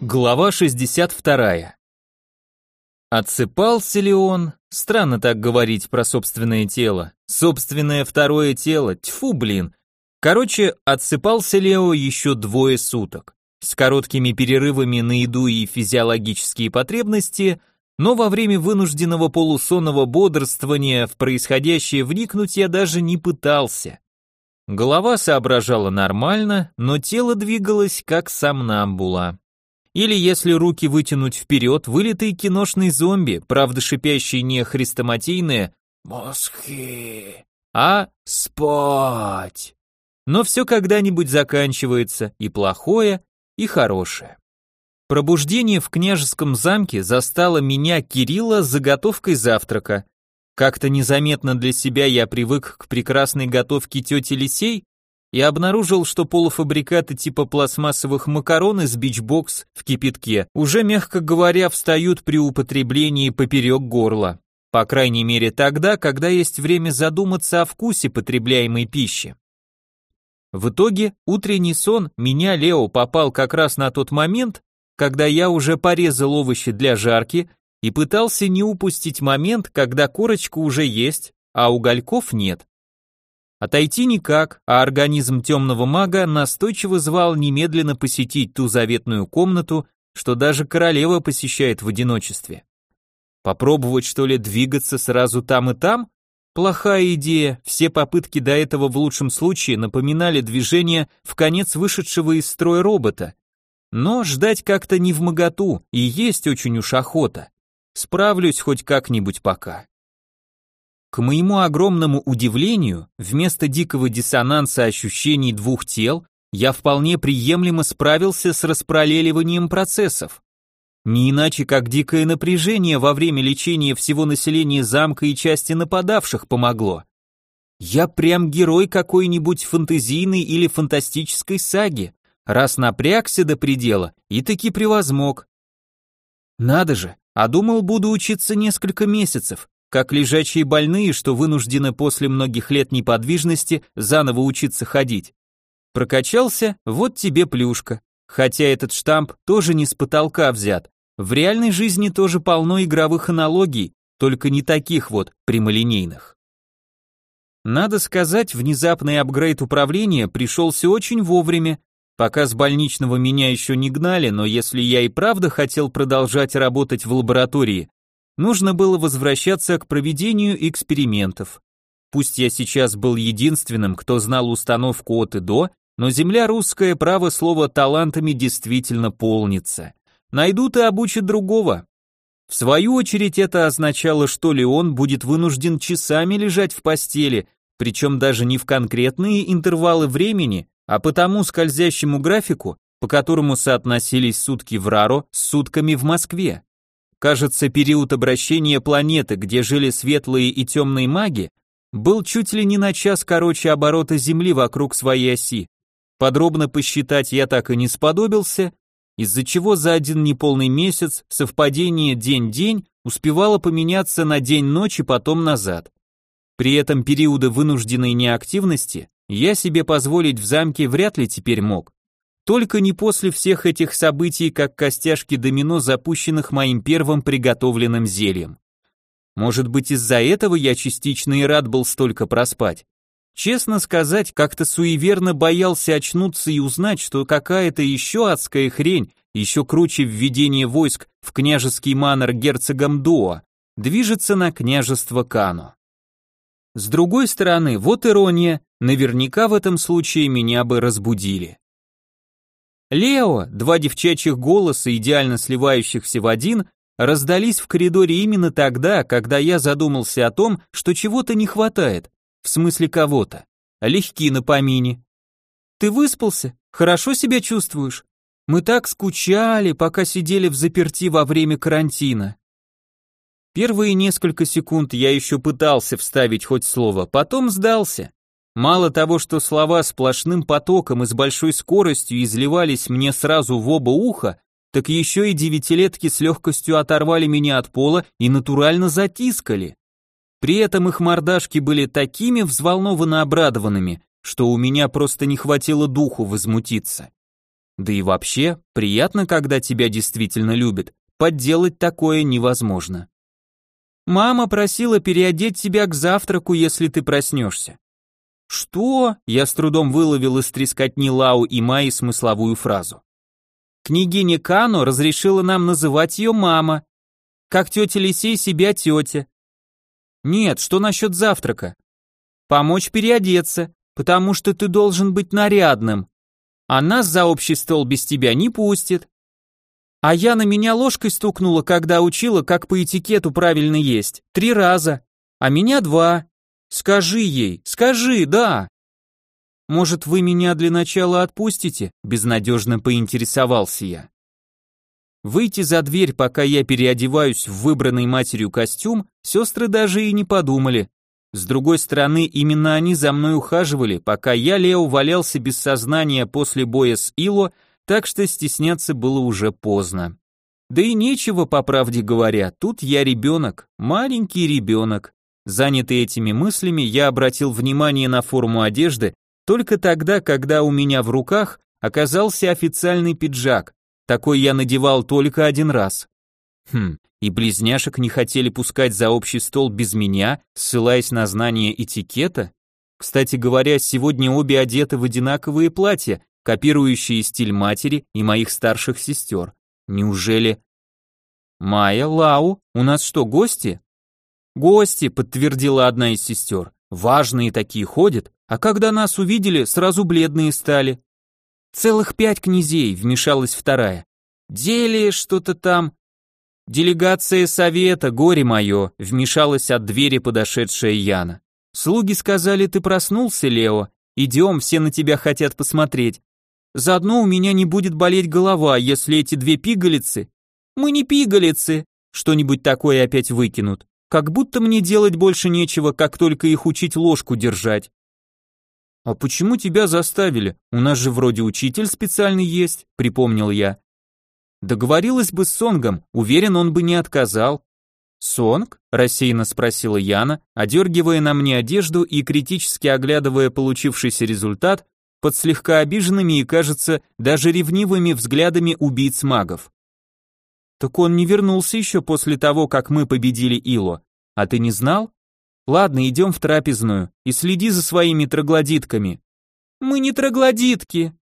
Глава 62. Отсыпался ли он? Странно так говорить про собственное тело. Собственное второе тело, тьфу, блин. Короче, отсыпался Лео еще 2 суток. С короткими перерывами на еду и физиологические потребности, но во время вынужденного полусонного бодрствования в происходящее вникнуть я даже не пытался. Голова соображала нормально, но тело двигалось как сомнамбула. Или если руки вытянуть вперед, вылитый киношный зомби, правда шипящий не хрестоматийное «Мозги», а «спать». Но все когда-нибудь заканчивается, и плохое, и хорошее. Пробуждение в княжеском замке застало меня, Кирилла, с заготовкой завтрака. Как-то незаметно для себя я привык к прекрасной готовке тети Лисей, и обнаружил, что полуфабрикаты типа пластмассовых макарон из бичбокс в кипятке уже, мягко говоря, встают при употреблении поперек горла. По крайней мере тогда, когда есть время задуматься о вкусе потребляемой пищи. В итоге утренний сон меня, Лео, попал как раз на тот момент, когда я уже порезал овощи для жарки и пытался не упустить момент, когда корочка уже есть, а угольков нет. Отойти никак, а организм темного мага настойчиво звал немедленно посетить ту заветную комнату, что даже королева посещает в одиночестве. Попробовать, что ли, двигаться сразу там и там? Плохая идея, все попытки до этого в лучшем случае напоминали движение в конец вышедшего из строя робота. Но ждать как-то невмоготу, и есть очень уж охота. Справлюсь хоть как-нибудь пока. К моему огромному удивлению, вместо дикого диссонанса ощущений 2 тел, я вполне приемлемо справился с распараллеливанием процессов. Не иначе, как дикое напряжение во время лечения всего населения замка и части нападавших помогло. Я прям герой какой-нибудь фэнтезийной или фантастической саги, раз напрягся до предела и таки превозмог. Надо же, а думал, буду учиться несколько месяцев, как лежачие больные, что вынуждены после многих лет неподвижности заново учиться ходить. Прокачался, вот тебе плюшка. Хотя этот штамп тоже не с потолка взят. В реальной жизни тоже полно игровых аналогий, только не таких вот прямолинейных. Надо сказать, внезапный апгрейд управления пришелся очень вовремя. Пока с больничного меня еще не гнали, но если я и правда хотел продолжать работать в лаборатории, нужно было возвращаться к проведению экспериментов. Пусть я сейчас был единственным, кто знал установку от и до, но земля русская, право слово, талантами действительно полнится. Найдут и обучат другого. В свою очередь это означало, что Леон будет вынужден часами лежать в постели, причем даже не в конкретные интервалы времени, а по тому скользящему графику, по которому соотносились сутки в Раро с сутками в Москве. Кажется, период обращения планеты, где жили светлые и темные маги, был чуть ли не на час короче оборота Земли вокруг своей оси. Подробно посчитать я так и не сподобился, из-за чего за один неполный месяц совпадение день-день успевало поменяться на день-ночь и потом назад. При этом периоды вынужденной неактивности я себе позволить в замке вряд ли теперь мог. Только не после всех этих событий, как костяшки домино, запущенных моим первым приготовленным зельем. Может быть, из-за этого я частично и рад был столько проспать. Честно сказать, как-то суеверно боялся очнуться и узнать, что какая-то еще адская хрень, еще круче введение войск в княжеский манор герцогом Дуа, движется на княжество Кано. С другой стороны, вот ирония, наверняка в этом случае меня бы разбудили. Лео, 2 девчачьих голоса, идеально сливающихся в один, раздались в коридоре именно тогда, когда я задумался о том, что чего-то не хватает, в смысле кого-то. Легки на помине. Ты выспался? Хорошо себя чувствуешь? Мы так скучали, пока сидели взаперти во время карантина. Первые несколько секунд я еще пытался вставить хоть слово, потом сдался. Мало того, что слова сплошным потоком и с большой скоростью изливались мне сразу в оба уха, так еще и 9-летки с легкостью оторвали меня от пола и натурально затискали. При этом их мордашки были такими взволнованно обрадованными, что у меня просто не хватило духу возмутиться. Да и вообще, приятно, когда тебя действительно любят. Подделать такое невозможно. Мама просила переодеть тебя к завтраку, если ты проснешься. Что? Я с трудом выловил из трескотни Лау и Майи смысловую фразу. Княгиня Кано разрешила нам называть ее мама, как тетя Лисей себя тетя. Нет, что насчет завтрака? Помочь переодеться, потому что ты должен быть нарядным. А нас за общий стол без тебя не пустит. А я на меня ложкой стукнула, когда учила, как по этикету правильно есть. 3 раза, а меня 2. Скажи ей, скажи, да. Может, вы меня для начала отпустите? Безнадежно поинтересовался я. Выйти за дверь, пока я переодеваюсь в выбранный матерью костюм, сестры даже и не подумали. С другой стороны, именно они за мной ухаживали, пока я, Лео, валялся без сознания после боя с Ило, так что стесняться было уже поздно. Да и нечего, по правде говоря, тут я ребенок, маленький ребенок. Занятый этими мыслями, я обратил внимание на форму одежды только тогда, когда у меня в руках оказался официальный пиджак. Такой я надевал только 1 раз. И близняшек не хотели пускать за общий стол без меня, ссылаясь на знание этикета? Кстати говоря, сегодня обе одеты в одинаковые платья, копирующие стиль матери и моих старших сестер. Неужели... Майя, Лау, у нас что, гости? Гости, подтвердила одна из сестер. Важные такие ходят, а когда нас увидели, сразу бледные стали. Целых 5 князей, вмешалась вторая. Дели что-то там. Делегация совета, горе мое, вмешалась от двери подошедшая Яна. Слуги сказали, ты проснулся, Лео. Идем, все на тебя хотят посмотреть. Заодно у меня не будет болеть голова, если эти 2 пигалицы... Мы не пигалицы. Что-нибудь такое опять выкинут. Как будто мне делать больше нечего, как только их учить ложку держать. А почему тебя заставили? У нас же вроде учитель специальный есть, припомнил я. Договорилась бы с Сонгом, уверен, он бы не отказал. Сонг? Рассеянно спросила Яна, одергивая на мне одежду и критически оглядывая получившийся результат под слегка обиженными и, кажется, даже ревнивыми взглядами убийц магов. Так он не вернулся еще после того, как мы победили Ило. А ты не знал? Ладно, идем в трапезную и следи за своими троглодитками. Мы не троглодитки.